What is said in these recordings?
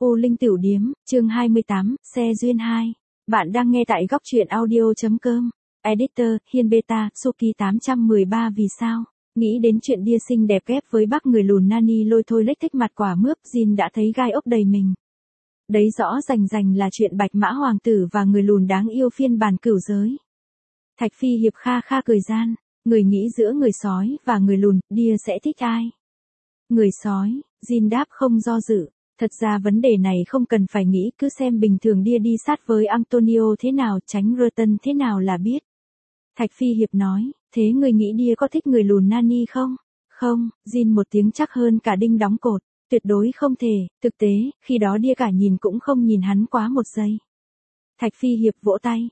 U Linh Tiểu Điếm, chương 28, xe duyên 2. Bạn đang nghe tại góc truyện audio.com. Editor, Hiên Beta, Suki 813 vì sao? Nghĩ đến chuyện Đia xinh đẹp ghép với bác người lùn Nani lôi thôi lếch thích mặt quả mướp, Jin đã thấy gai ốc đầy mình. Đấy rõ rành rành là chuyện Bạch Mã Hoàng tử và người lùn đáng yêu phiên bản cửu giới. Thạch Phi Hiệp kha kha cười gian, người nghĩ giữa người sói và người lùn, Đia sẽ thích ai? Người sói, Jin đáp không do dự. Thật ra vấn đề này không cần phải nghĩ, cứ xem bình thường Đia đi sát với Antonio thế nào, tránh Burton thế nào là biết. Thạch Phi Hiệp nói, thế người nghĩ Đia có thích người lùn Nani không? Không, Jin một tiếng chắc hơn cả đinh đóng cột, tuyệt đối không thể, thực tế, khi đó Đia cả nhìn cũng không nhìn hắn quá một giây. Thạch Phi Hiệp vỗ tay,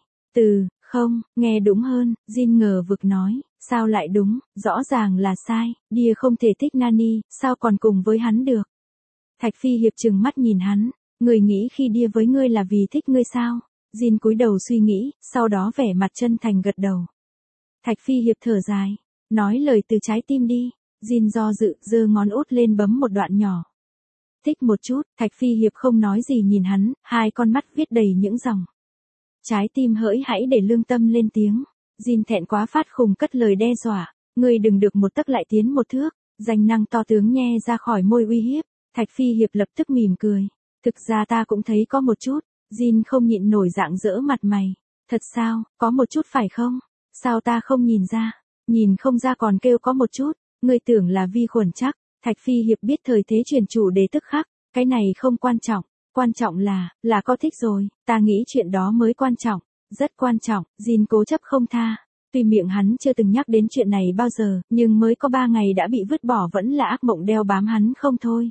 không, nghe đúng hơn, Jin ngờ vực nói, sao lại đúng, rõ ràng là sai, Đia không thể thích Nani, sao còn cùng với hắn được. Thạch Phi Hiệp trừng mắt nhìn hắn, người nghĩ khi Đia với ngươi là vì thích ngươi sao? Jin cúi đầu suy nghĩ, sau đó vẻ mặt chân thành gật đầu. Thạch Phi Hiệp thở dài, nói lời từ trái tim đi. Jin do dự, giơ ngón út lên bấm một đoạn nhỏ. Thích một chút, Thạch Phi Hiệp không nói gì nhìn hắn, hai con mắt viết đầy những dòng. Trái tim hỡi hãy để lương tâm lên tiếng. Jin thẹn quá phát khùng cất lời đe dọa, ngươi đừng được một tấc lại tiến một thước. Danh năng to tướng nhe ra khỏi môi uy hiếp. Thạch Phi Hiệp lập tức mỉm cười. Thực ra ta cũng thấy có một chút. Jin không nhịn nổi rạng rỡ mặt mày. Thật sao, có một chút phải không? Sao ta không nhìn ra? Nhìn không ra còn kêu có một chút. Ngươi tưởng là vi khuẩn chắc. Thạch Phi Hiệp biết thời thế chuyển chủ đề tức khắc. Cái này không quan trọng. Quan trọng là có thích rồi. Ta nghĩ chuyện đó mới quan trọng. Rất quan trọng. Jin cố chấp không tha. Tuy miệng hắn chưa từng nhắc đến chuyện này bao giờ, nhưng mới có 3 ngày đã bị vứt bỏ vẫn là ác mộng đeo bám hắn không thôi.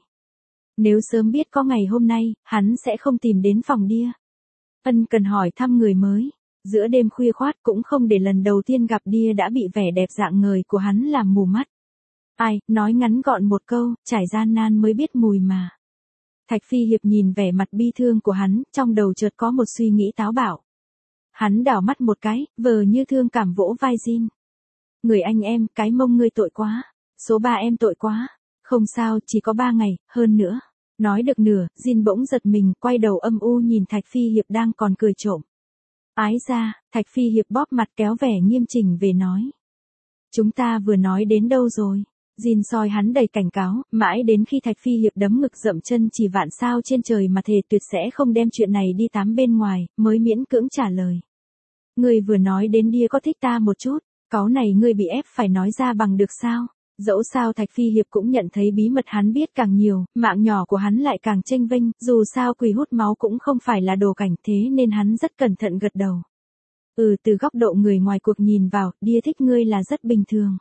Nếu sớm biết có ngày hôm nay, hắn sẽ không tìm đến phòng Đia. Ân cần hỏi thăm người mới. Giữa đêm khuya khoát cũng không để lần đầu tiên gặp Đia đã bị vẻ đẹp rạng ngời của hắn làm mù mắt. Ai, nói ngắn gọn một câu, trải gian nan mới biết mùi mà. Thạch Phi Hiệp nhìn vẻ mặt bi thương của hắn, trong đầu chợt có một suy nghĩ táo bạo. Hắn đảo mắt một cái, vờ như thương cảm vỗ vai Jin. Người anh em, cái mông ngươi tội quá. Số 3 em tội quá. Không sao, chỉ có 3 ngày, hơn nữa. Nói được nửa, Jin bỗng giật mình, quay đầu âm u nhìn Thạch Phi Hiệp đang còn cười trộm. Ái ra, Thạch Phi Hiệp bóp mặt kéo vẻ nghiêm chỉnh về nói. Chúng ta vừa nói đến đâu rồi? Jin soi hắn đầy cảnh cáo, mãi đến khi Thạch Phi Hiệp đấm ngực dậm chân chỉ vạn sao trên trời mà thề tuyệt sẽ không đem chuyện này đi tám bên ngoài, mới miễn cưỡng trả lời. Ngươi vừa nói đến Đia có thích ta một chút, cáu này ngươi bị ép phải nói ra bằng được sao? Dẫu sao Thạch Phi Hiệp cũng nhận thấy bí mật hắn biết càng nhiều, mạng nhỏ của hắn lại càng chênh vênh, dù sao quỷ hút máu cũng không phải là đồ cảnh thế nên hắn rất cẩn thận gật đầu. Từ góc độ người ngoài cuộc nhìn vào, Đia thích ngươi là rất bình thường.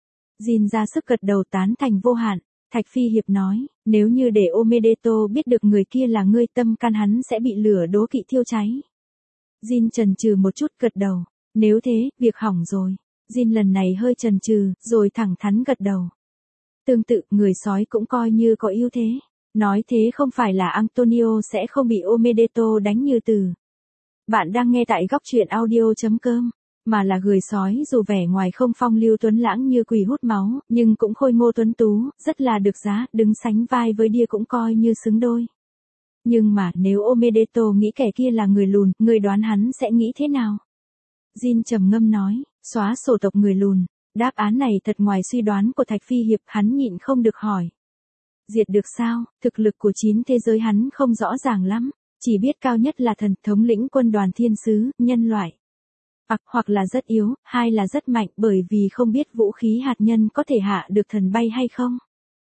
Jin ra sức gật đầu tán thành vô hạn. Thạch Phi Hiệp nói, nếu như để Omedeto biết được người kia là ngươi, tâm can hắn sẽ bị lửa đố kỵ thiêu cháy. Jin chần chừ một chút gật đầu, nếu thế, việc hỏng rồi. Jin lần này hơi chần chừ, rồi thẳng thắn gật đầu. Tương tự, người sói cũng coi như có ưu thế. Nói thế không phải là Antonio sẽ không bị Omedeto đánh như từ. Bạn đang nghe tại góc truyện audio.com, mà là người sói dù vẻ ngoài không phong lưu tuấn lãng như quỷ hút máu, nhưng cũng khôi ngô tuấn tú, rất là được giá, đứng sánh vai với Đia cũng coi như xứng đôi. Nhưng mà nếu Omedeto nghĩ kẻ kia là người lùn, người đoán hắn sẽ nghĩ thế nào? Jin trầm ngâm nói, xóa sổ tộc người lùn. Đáp án này thật ngoài suy đoán của Thạch Phi Hiệp, hắn nhịn không được hỏi. Diệt được sao? Thực lực của 9 thế giới hắn không rõ ràng lắm, chỉ biết cao nhất là thần thống lĩnh quân đoàn thiên sứ, nhân loại. Hoặc là rất yếu, hay là rất mạnh bởi vì không biết vũ khí hạt nhân có thể hạ được thần bay hay không.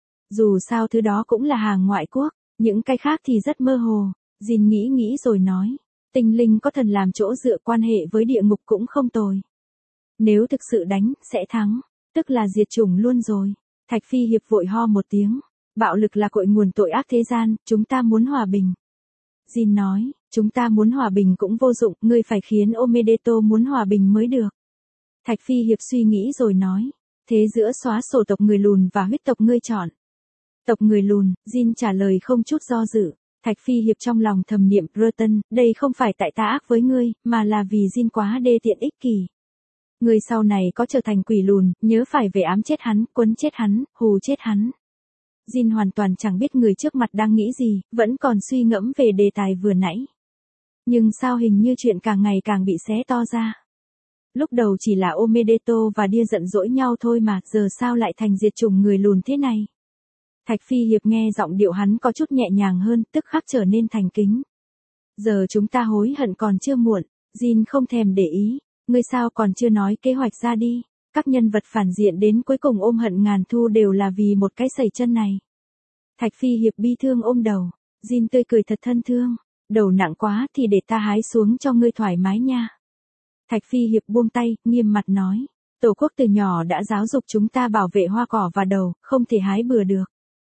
Dù sao thứ đó cũng là hàng ngoại quốc, những cái khác thì rất mơ hồ. Jin nghĩ rồi nói, tinh linh có thần làm chỗ dựa, quan hệ với địa ngục cũng không tồi. Nếu thực sự đánh, sẽ thắng, tức là diệt chủng luôn rồi. Thạch Phi Hiệp vội ho một tiếng, bạo lực là cội nguồn tội ác thế gian, chúng ta muốn hòa bình. Jin nói, chúng ta muốn hòa bình cũng vô dụng, ngươi phải khiến Omedeto muốn hòa bình mới được. Thạch Phi Hiệp suy nghĩ rồi nói, thế giữa xóa sổ tộc người lùn và huyết tộc ngươi chọn. Tộc người lùn, Jin trả lời không chút do dự. Thạch Phi Hiệp trong lòng thầm niệm, Burton, đây không phải tại ta ác với ngươi, mà là vì Jin quá đê tiện ích kỷ. Ngươi sau này có trở thành quỷ lùn, nhớ phải về ám chết hắn, quấn chết hắn, hù chết hắn. Jin hoàn toàn chẳng biết người trước mặt đang nghĩ gì, vẫn còn suy ngẫm về đề tài vừa nãy. Nhưng sao hình như chuyện càng ngày càng bị xé to ra. Lúc đầu chỉ là Omedeto và Dia giận dỗi nhau thôi mà, giờ sao lại thành diệt chủng người lùn thế này? Thạch Phi Hiệp nghe giọng điệu hắn có chút nhẹ nhàng hơn, tức khắc trở nên thành kính. Giờ chúng ta hối hận còn chưa muộn. Jin không thèm để ý. Ngươi sao còn chưa nói kế hoạch ra đi? Các nhân vật phản diện đến cuối cùng ôm hận ngàn thu đều là vì một cái sẩy chân này. Thạch Phi Hiệp bi thương ôm đầu. Jin tươi cười thật thân thương. Đầu nặng quá thì để ta hái xuống cho ngươi thoải mái nha. Thạch Phi Hiệp buông tay, nghiêm mặt nói. Tổ quốc từ nhỏ đã giáo dục chúng ta bảo vệ hoa cỏ và đầu, không thể hái bừa được.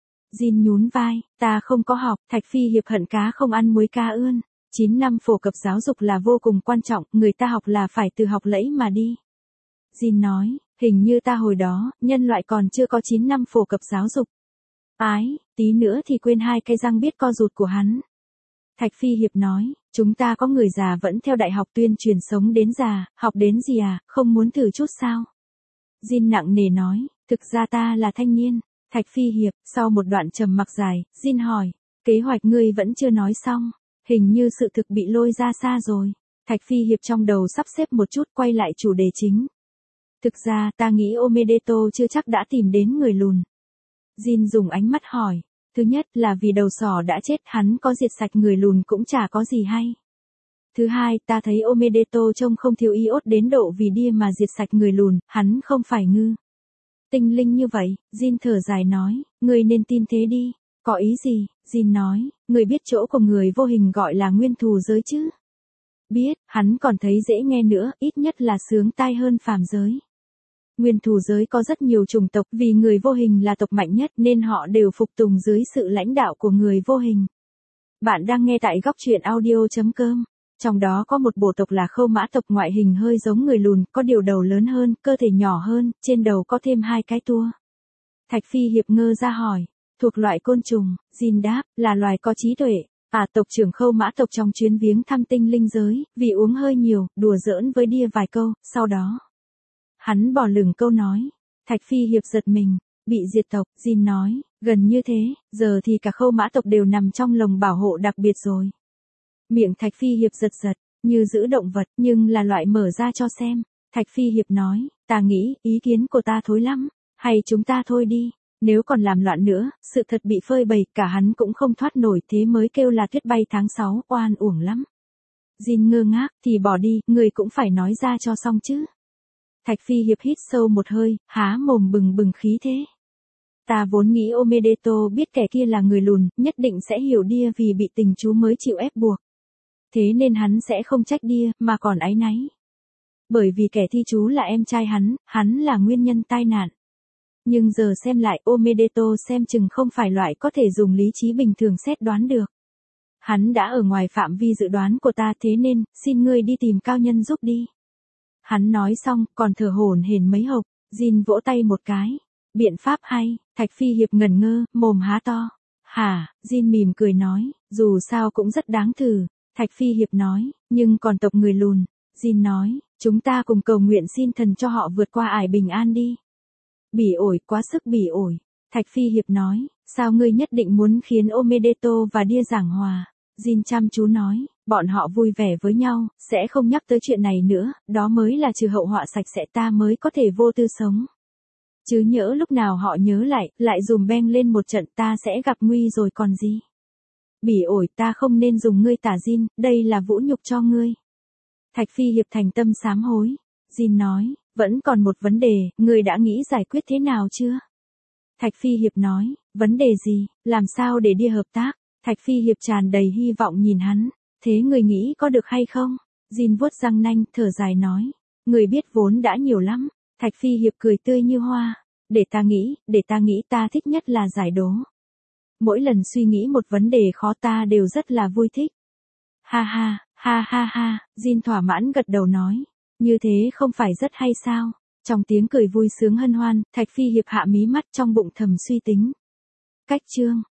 Jin nhún vai, ta không có học. Thạch Phi Hiệp hận cá không ăn muối cá ươn. 9 năm phổ cập giáo dục là vô cùng quan trọng, người ta học là phải từ học lẫy mà đi. Jin nói, hình như ta hồi đó, nhân loại còn chưa có 9 năm phổ cập giáo dục. Ái, tí nữa thì quên hai cái răng biết co rụt của hắn. Thạch Phi Hiệp nói, chúng ta có người già vẫn theo đại học tuyên truyền sống đến già, học đến gì à, không muốn thử chút sao? Jin nặng nề nói, thực ra ta là thanh niên. Thạch Phi Hiệp, sau một đoạn trầm mặc dài, Jin hỏi, kế hoạch ngươi vẫn chưa nói xong, hình như sự thực bị lôi ra xa rồi. Thạch Phi Hiệp trong đầu sắp xếp một chút quay lại chủ đề chính. Thực ra ta nghĩ Omedeto chưa chắc đã tìm đến người lùn. Jin dùng ánh mắt hỏi. Thứ nhất là vì đầu sỏ đã chết, hắn có diệt sạch người lùn cũng chả có gì hay. Thứ hai, ta thấy Omedeto trông không thiếu iốt đến độ vì Dia mà diệt sạch người lùn, hắn không phải ngư tinh linh như vậy. Jin thở dài nói, ngươi nên tin thế đi. Có ý gì? Jin nói, ngươi biết chỗ của người vô hình gọi là nguyên thù giới chứ? Biết, hắn còn thấy dễ nghe nữa, ít nhất là sướng tai hơn phàm giới. Nguyên thù giới có rất nhiều chủng tộc, vì người vô hình là tộc mạnh nhất nên họ đều phục tùng dưới sự lãnh đạo của người vô hình. Bạn đang nghe tại góc truyện audio.com. Trong đó có một bộ tộc là Khâu Mã tộc, ngoại hình hơi giống người lùn, có điều đầu lớn hơn, cơ thể nhỏ hơn, trên đầu có thêm 2 cái tua. Thạch Phi Hiệp ngơ ra hỏi, thuộc loại côn trùng? Jin đáp, là loài có trí tuệ. Tộc trưởng Khâu Mã tộc trong chuyến viếng thăm tinh linh giới, vì uống hơi nhiều, đùa giỡn với Dia vài câu, sau đó hắn bỏ lửng câu nói. Thạch Phi Hiệp giật mình, bị diệt tộc. Jin nói, gần như thế, giờ thì cả Khâu Mã tộc đều nằm trong lồng bảo hộ đặc biệt rồi. Miệng Thạch Phi Hiệp giật giật, như giữ động vật, nhưng là loại mở ra cho xem. Thạch Phi Hiệp nói, ta nghĩ, ý kiến của ta thối lắm, hay chúng ta thôi đi, nếu còn làm loạn nữa, sự thật bị phơi bày, cả hắn cũng không thoát nổi, thế mới kêu là tuyết bay tháng 6, oan uổng lắm. Jin ngơ ngác, thì bỏ đi, người cũng phải nói ra cho xong chứ. Thạch Phi Hiệp hít sâu một hơi, há mồm bừng bừng khí thế. Ta vốn nghĩ Omedeto biết kẻ kia là người lùn, nhất định sẽ hiểu Dia vì bị tình chú mới chịu ép buộc. Thế nên hắn sẽ không trách Dia, mà còn áy náy. Bởi vì kẻ thi chú là em trai hắn là nguyên nhân tai nạn. Nhưng giờ xem lại, Omedeto xem chừng không phải loại có thể dùng lý trí bình thường xét đoán được. Hắn đã ở ngoài phạm vi dự đoán của ta, thế nên, xin ngươi đi tìm cao nhân giúp đi. Hắn nói xong, còn thở hổn hển mấy hộc. Jin vỗ tay một cái. Biện pháp hay. Thạch Phi Hiệp ngẩn ngơ, mồm há to. Hả? Jin mỉm cười nói, dù sao cũng rất đáng thử. Thạch Phi Hiệp nói, nhưng còn tộc người lùn. Jin nói, chúng ta cùng cầu nguyện xin thần cho họ vượt qua ải bình an đi. Bỉ ổi, quá sức bỉ ổi. Thạch Phi Hiệp nói, sao ngươi nhất định muốn khiến Omedeto và Dia giảng hòa? Jin chăm chú nói, bọn họ vui vẻ với nhau, sẽ không nhắc tới chuyện này nữa, đó mới là trừ hậu họa sạch sẽ, ta mới có thể vô tư sống. Chứ nhỡ lúc nào họ nhớ lại dùm beng lên một trận, ta sẽ gặp nguy rồi còn gì. Bỉ ổi, ta không nên dùng ngươi tả Jin, đây là vũ nhục cho ngươi. Thạch Phi Hiệp thành tâm sám hối. Jin nói, vẫn còn một vấn đề, ngươi đã nghĩ giải quyết thế nào chưa? Thạch Phi Hiệp nói, vấn đề gì, làm sao để Dia hợp tác? Thạch Phi Hiệp tràn đầy hy vọng nhìn hắn, thế người nghĩ có được hay không? Jin vuốt răng nanh, thở dài nói, người biết vốn đã nhiều lắm. Thạch Phi Hiệp cười tươi như hoa, để ta nghĩ ta thích nhất là giải đố. Mỗi lần suy nghĩ một vấn đề khó ta đều rất là vui thích. Ha ha, Jin thỏa mãn gật đầu nói, như thế không phải rất hay sao? Trong tiếng cười vui sướng hân hoan, Thạch Phi Hiệp hạ mí mắt, trong bụng thầm suy tính. Cách chương